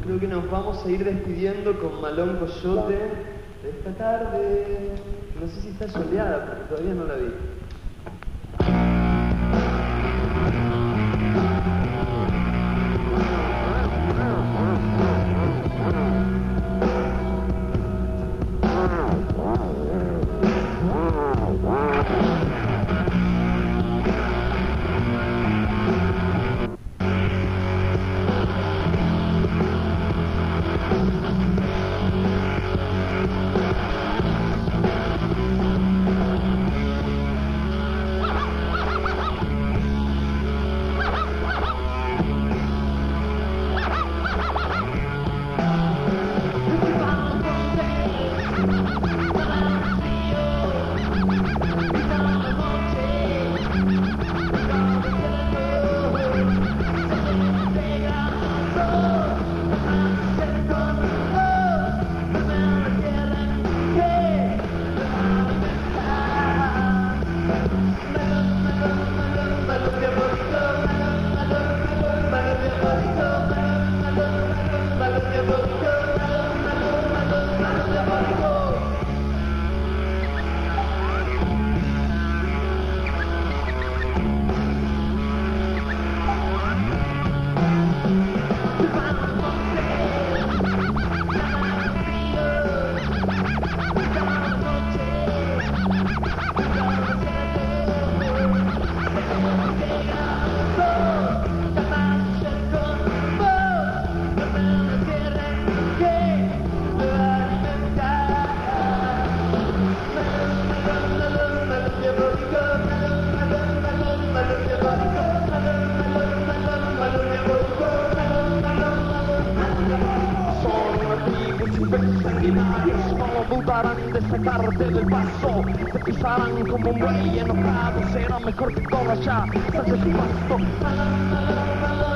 creo que nos vamos a ir despidiendo con Malón Coyote de esta tarde. No sé si está soleada, porque todavía no la vi. No dudarán de sacarte del paso, te pisarán como un buey enojado, será mejor que corras ya, salte su pasto.